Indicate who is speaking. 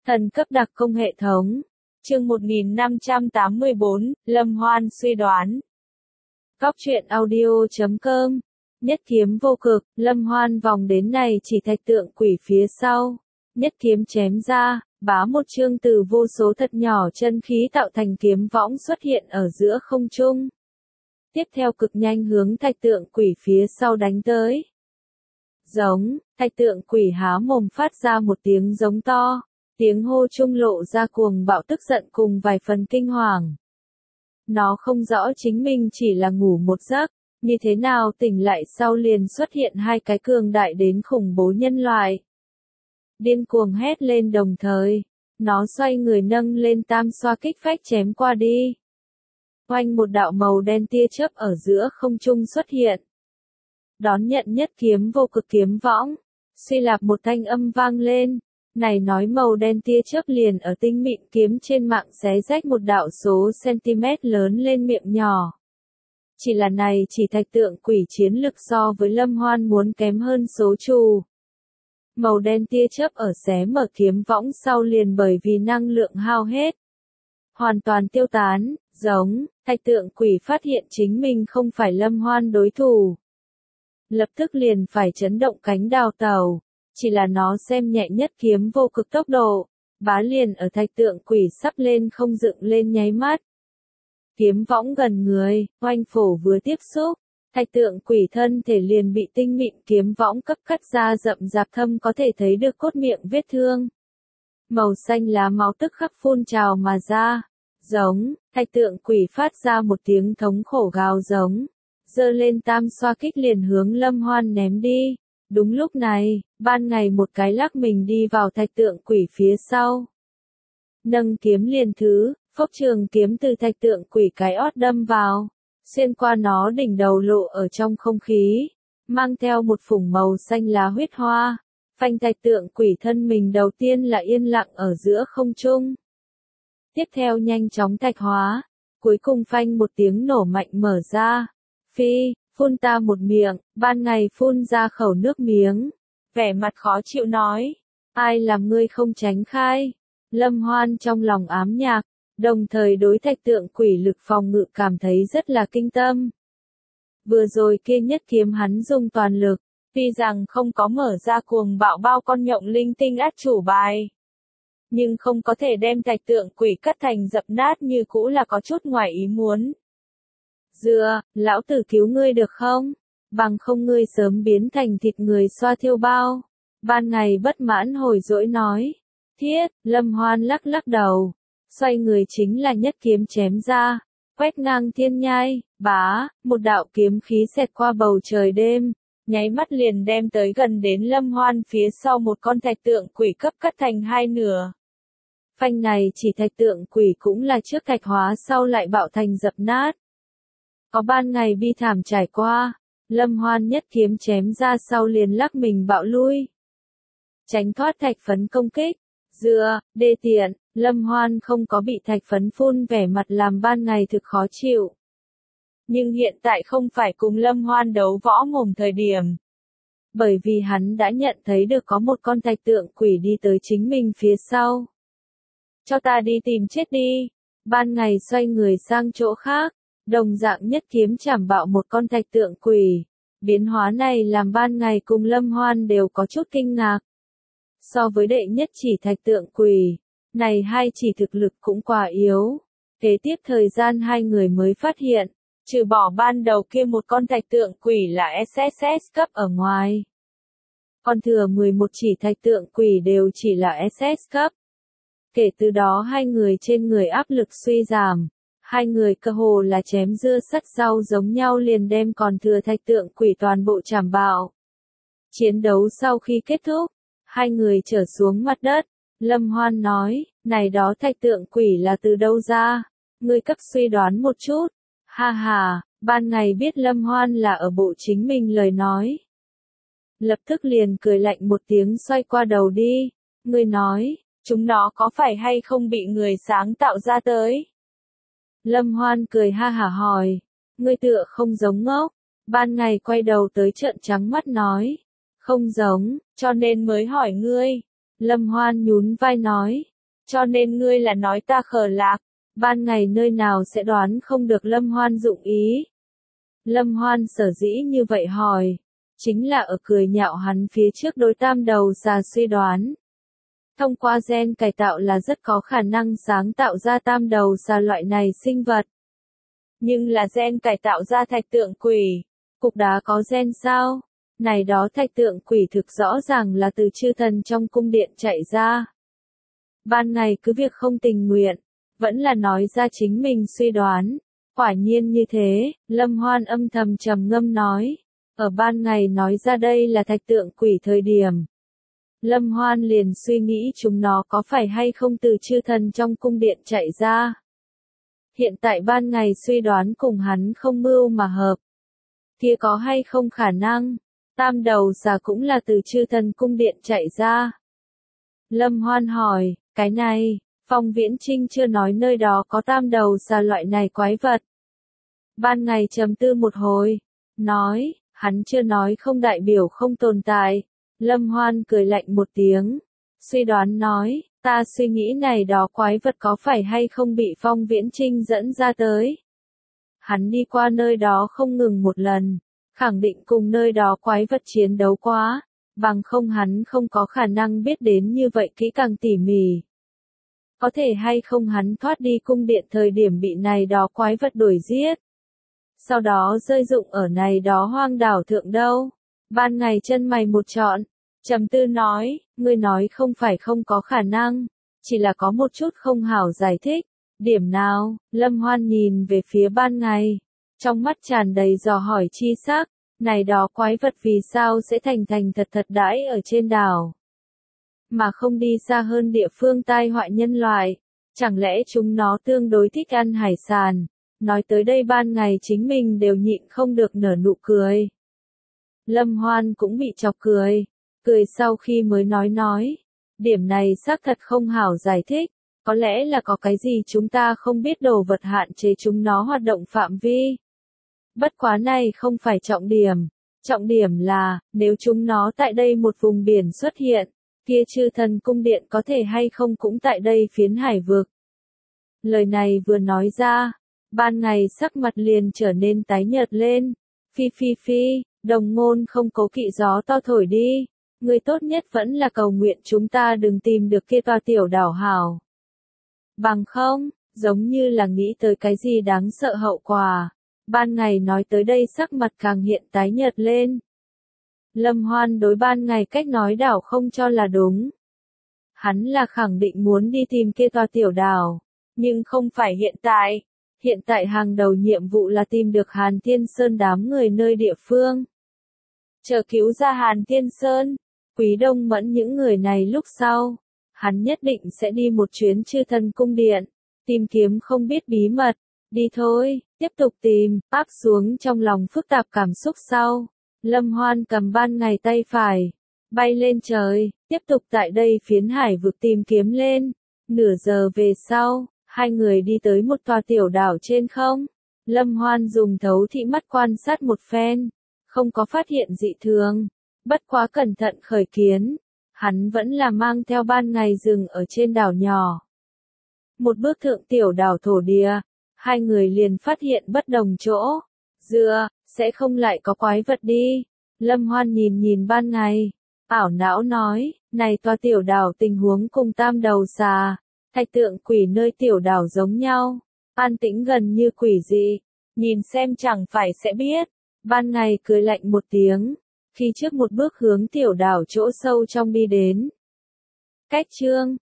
Speaker 1: Thần cấp đặc công hệ thống. Chương 1584, Lâm Hoan suy đoán. Cóc truyện audio.com. Nhất kiếm vô cực, Lâm Hoan vòng đến này chỉ thạch tượng quỷ phía sau. Nhất kiếm chém ra, bá một chương từ vô số thật nhỏ chân khí tạo thành kiếm võng xuất hiện ở giữa không trung. Tiếp theo cực nhanh hướng thạch tượng quỷ phía sau đánh tới. Giống, thạch tượng quỷ há mồm phát ra một tiếng giống to. Tiếng hô trung lộ ra cuồng bạo tức giận cùng vài phần kinh hoàng. Nó không rõ chính mình chỉ là ngủ một giấc, như thế nào tỉnh lại sau liền xuất hiện hai cái cường đại đến khủng bố nhân loại. Điên cuồng hét lên đồng thời, nó xoay người nâng lên tam xoa kích phách chém qua đi. Oanh một đạo màu đen tia chớp ở giữa không trung xuất hiện. Đón nhận nhất kiếm vô cực kiếm võng, suy lạp một thanh âm vang lên. Này nói màu đen tia chớp liền ở tinh mịn kiếm trên mạng xé rách một đạo số cm lớn lên miệng nhỏ. Chỉ là này chỉ thạch tượng quỷ chiến lực so với Lâm Hoan muốn kém hơn số trù. Màu đen tia chớp ở xé mở kiếm võng sau liền bởi vì năng lượng hao hết. Hoàn toàn tiêu tán, giống, thạch tượng quỷ phát hiện chính mình không phải Lâm Hoan đối thủ. Lập tức liền phải chấn động cánh đào tàu. Chỉ là nó xem nhẹ nhất kiếm vô cực tốc độ, bá liền ở thạch tượng quỷ sắp lên không dựng lên nháy mắt. Kiếm võng gần người, oanh phổ vừa tiếp xúc, thạch tượng quỷ thân thể liền bị tinh mịn kiếm võng cấp cắt ra rậm rạp thâm có thể thấy được cốt miệng vết thương. Màu xanh lá máu tức khắc phun trào mà ra, giống, thạch tượng quỷ phát ra một tiếng thống khổ gào giống, giơ lên tam xoa kích liền hướng Lâm Hoan ném đi. Đúng lúc này, ban ngày một cái lắc mình đi vào thạch tượng quỷ phía sau. Nâng kiếm liền thứ, phốc trường kiếm từ thạch tượng quỷ cái ót đâm vào, xuyên qua nó đỉnh đầu lộ ở trong không khí, mang theo một phủng màu xanh lá huyết hoa, phanh thạch tượng quỷ thân mình đầu tiên là yên lặng ở giữa không trung. Tiếp theo nhanh chóng thạch hóa, cuối cùng phanh một tiếng nổ mạnh mở ra, phi. Phun ta một miệng, ban ngày phun ra khẩu nước miếng. Vẻ mặt khó chịu nói. Ai làm ngươi không tránh khai? Lâm Hoan trong lòng ám nhạc, đồng thời đối thạch tượng quỷ lực phòng ngự cảm thấy rất là kinh tâm. Vừa rồi kia nhất kiếm hắn dùng toàn lực, tuy rằng không có mở ra cuồng bạo bao con nhộng linh tinh át chủ bài. Nhưng không có thể đem thạch tượng quỷ cắt thành dập nát như cũ là có chút ngoài ý muốn. Dựa, lão tử cứu ngươi được không? Bằng không ngươi sớm biến thành thịt người xoa thiêu bao. Ban ngày bất mãn hồi dỗi nói. Thiết, Lâm Hoan lắc lắc đầu. Xoay người chính là nhất kiếm chém ra. Quét ngang thiên nhai, bá, một đạo kiếm khí xẹt qua bầu trời đêm. Nháy mắt liền đem tới gần đến Lâm Hoan phía sau một con thạch tượng quỷ cấp cắt thành hai nửa. Phanh này chỉ thạch tượng quỷ cũng là trước thạch hóa sau lại bạo thành dập nát. Có ban ngày bi thảm trải qua, Lâm Hoan nhất kiếm chém ra sau liền lắc mình bạo lui. Tránh thoát thạch phấn công kích, dựa, đê tiện, Lâm Hoan không có bị thạch phấn phun vẻ mặt làm ban ngày thực khó chịu. Nhưng hiện tại không phải cùng Lâm Hoan đấu võ mồm thời điểm. Bởi vì hắn đã nhận thấy được có một con thạch tượng quỷ đi tới chính mình phía sau. Cho ta đi tìm chết đi, ban ngày xoay người sang chỗ khác. Đồng dạng nhất kiếm chảm bạo một con thạch tượng quỷ. Biến hóa này làm ban ngày cùng Lâm Hoan đều có chút kinh ngạc. So với đệ nhất chỉ thạch tượng quỷ, này hai chỉ thực lực cũng quá yếu. Kế tiếp thời gian hai người mới phát hiện, trừ bỏ ban đầu kia một con thạch tượng quỷ là SSS cấp ở ngoài. Còn thừa 11 chỉ thạch tượng quỷ đều chỉ là SS cấp. Kể từ đó hai người trên người áp lực suy giảm. Hai người cơ hồ là chém dưa sắt rau giống nhau liền đem còn thừa thạch tượng quỷ toàn bộ chảm bạo. Chiến đấu sau khi kết thúc, hai người trở xuống mặt đất. Lâm Hoan nói, này đó thạch tượng quỷ là từ đâu ra? Ngươi cấp suy đoán một chút. Ha ha, ban ngày biết Lâm Hoan là ở bộ chính mình lời nói. Lập tức liền cười lạnh một tiếng xoay qua đầu đi. Ngươi nói, chúng nó có phải hay không bị người sáng tạo ra tới? Lâm Hoan cười ha hả hỏi, ngươi tựa không giống ngốc, ban ngày quay đầu tới trợn trắng mắt nói, không giống, cho nên mới hỏi ngươi. Lâm Hoan nhún vai nói, Cho nên ngươi là nói ta khờ lạc, ban ngày nơi nào sẽ đoán không được Lâm Hoan dụng ý. Lâm Hoan sở dĩ như vậy hỏi, chính là ở cười nhạo hắn phía trước đối tam đầu xà suy đoán. Thông qua gen cải tạo là rất có khả năng sáng tạo ra tam đầu xà loại này sinh vật. Nhưng là gen cải tạo ra thạch tượng quỷ, cục đá có gen sao? Này đó thạch tượng quỷ thực rõ ràng là từ chư thần trong cung điện chạy ra. Ban ngày cứ việc không tình nguyện, vẫn là nói ra chính mình suy đoán. Quả nhiên như thế, Lâm Hoan âm thầm trầm ngâm nói. Ở ban ngày nói ra đây là thạch tượng quỷ thời điểm. Lâm Hoan liền suy nghĩ chúng nó có phải hay không từ chư thần trong cung điện chạy ra. Hiện tại ban ngày suy đoán cùng hắn không mưu mà hợp. Kia có hay không khả năng, tam đầu xà cũng là từ chư thần cung điện chạy ra. Lâm Hoan hỏi, cái này, Phong Viễn Trinh chưa nói nơi đó có tam đầu xà loại này quái vật. Ban ngày trầm tư một hồi, nói, hắn chưa nói không đại biểu không tồn tại. Lâm Hoan cười lạnh một tiếng, suy đoán nói, ta suy nghĩ này đó quái vật có phải hay không bị Phong Viễn Trinh dẫn ra tới. Hắn đi qua nơi đó không ngừng một lần, khẳng định cùng nơi đó quái vật chiến đấu quá, bằng không hắn không có khả năng biết đến như vậy kỹ càng tỉ mỉ. Có thể hay không hắn thoát đi cung điện thời điểm bị này đó quái vật đuổi giết. Sau đó rơi dụng ở này đó hoang đảo thượng đâu. Ban ngày chân mày một trọn, trầm tư nói, ngươi nói không phải không có khả năng, chỉ là có một chút không hảo giải thích. Điểm nào? Lâm Hoan nhìn về phía ban ngày, trong mắt tràn đầy dò hỏi chi sắc, này đó quái vật vì sao sẽ thành thật thật đãi ở trên đảo, mà không đi xa hơn địa phương tai họa nhân loại, chẳng lẽ chúng nó tương đối thích ăn hải sản? Nói tới đây ban ngày chính mình đều nhịn không được nở nụ cười. Lâm Hoan cũng bị chọc cười sau khi mới nói, điểm này xác thật không hảo giải thích, có lẽ là có cái gì chúng ta không biết đồ vật hạn chế chúng nó hoạt động phạm vi. Bất quá này không phải trọng điểm là, nếu chúng nó tại đây một vùng biển xuất hiện, kia chư thần cung điện có thể hay không cũng tại đây phiến hải vực. Lời này vừa nói ra, ban ngày sắc mặt liền trở nên tái nhợt lên. Phi, đồng ngôn không cố kỵ gió to thổi đi, người tốt nhất vẫn là cầu nguyện chúng ta đừng tìm được kia tòa tiểu đảo hảo. Bằng không, giống như là nghĩ tới cái gì đáng sợ hậu quả. Ban ngày nói tới đây sắc mặt càng hiện tái nhợt lên. Lâm Hoan đối ban ngày cách nói đảo không cho là đúng. Hắn là khẳng định muốn đi tìm kia tòa tiểu đảo, nhưng không phải hiện tại. Hiện tại hàng đầu nhiệm vụ là tìm được Hàn Thiên Sơn đám người nơi địa phương. Chờ cứu ra Hàn Thiên Sơn, Quý Đông Mẫn những người này lúc sau, hắn nhất định sẽ đi một chuyến chư thần cung điện, tìm kiếm không biết bí mật. Đi thôi, tiếp tục tìm, áp xuống trong lòng phức tạp cảm xúc sau. Lâm Hoan cầm ban ngày tay phải, bay lên trời, tiếp tục tại đây phiến hải vực tìm kiếm lên. Nửa giờ về sau, hai người đi tới một tòa tiểu đảo trên không. Lâm Hoan dùng thấu thị mắt quan sát một phen, không có phát hiện dị thường. Bất quá cẩn thận khởi kiến, hắn vẫn là mang theo ban ngày dừng ở trên đảo nhỏ. Một bước thượng tiểu đảo thổ địa, hai người liền phát hiện bất đồng chỗ. Sẽ không lại có quái vật đi. Lâm Hoan nhìn ban ngày, ảo não nói, này tòa tiểu đảo tình huống cùng tam đầu xà, thạch tượng quỷ nơi tiểu đảo giống nhau, an tĩnh gần như quỷ dị, nhìn xem chẳng phải sẽ biết. Ban ngày cười lạnh một tiếng, khi trước một bước hướng tiểu đảo chỗ sâu trong đi đến. Cách chương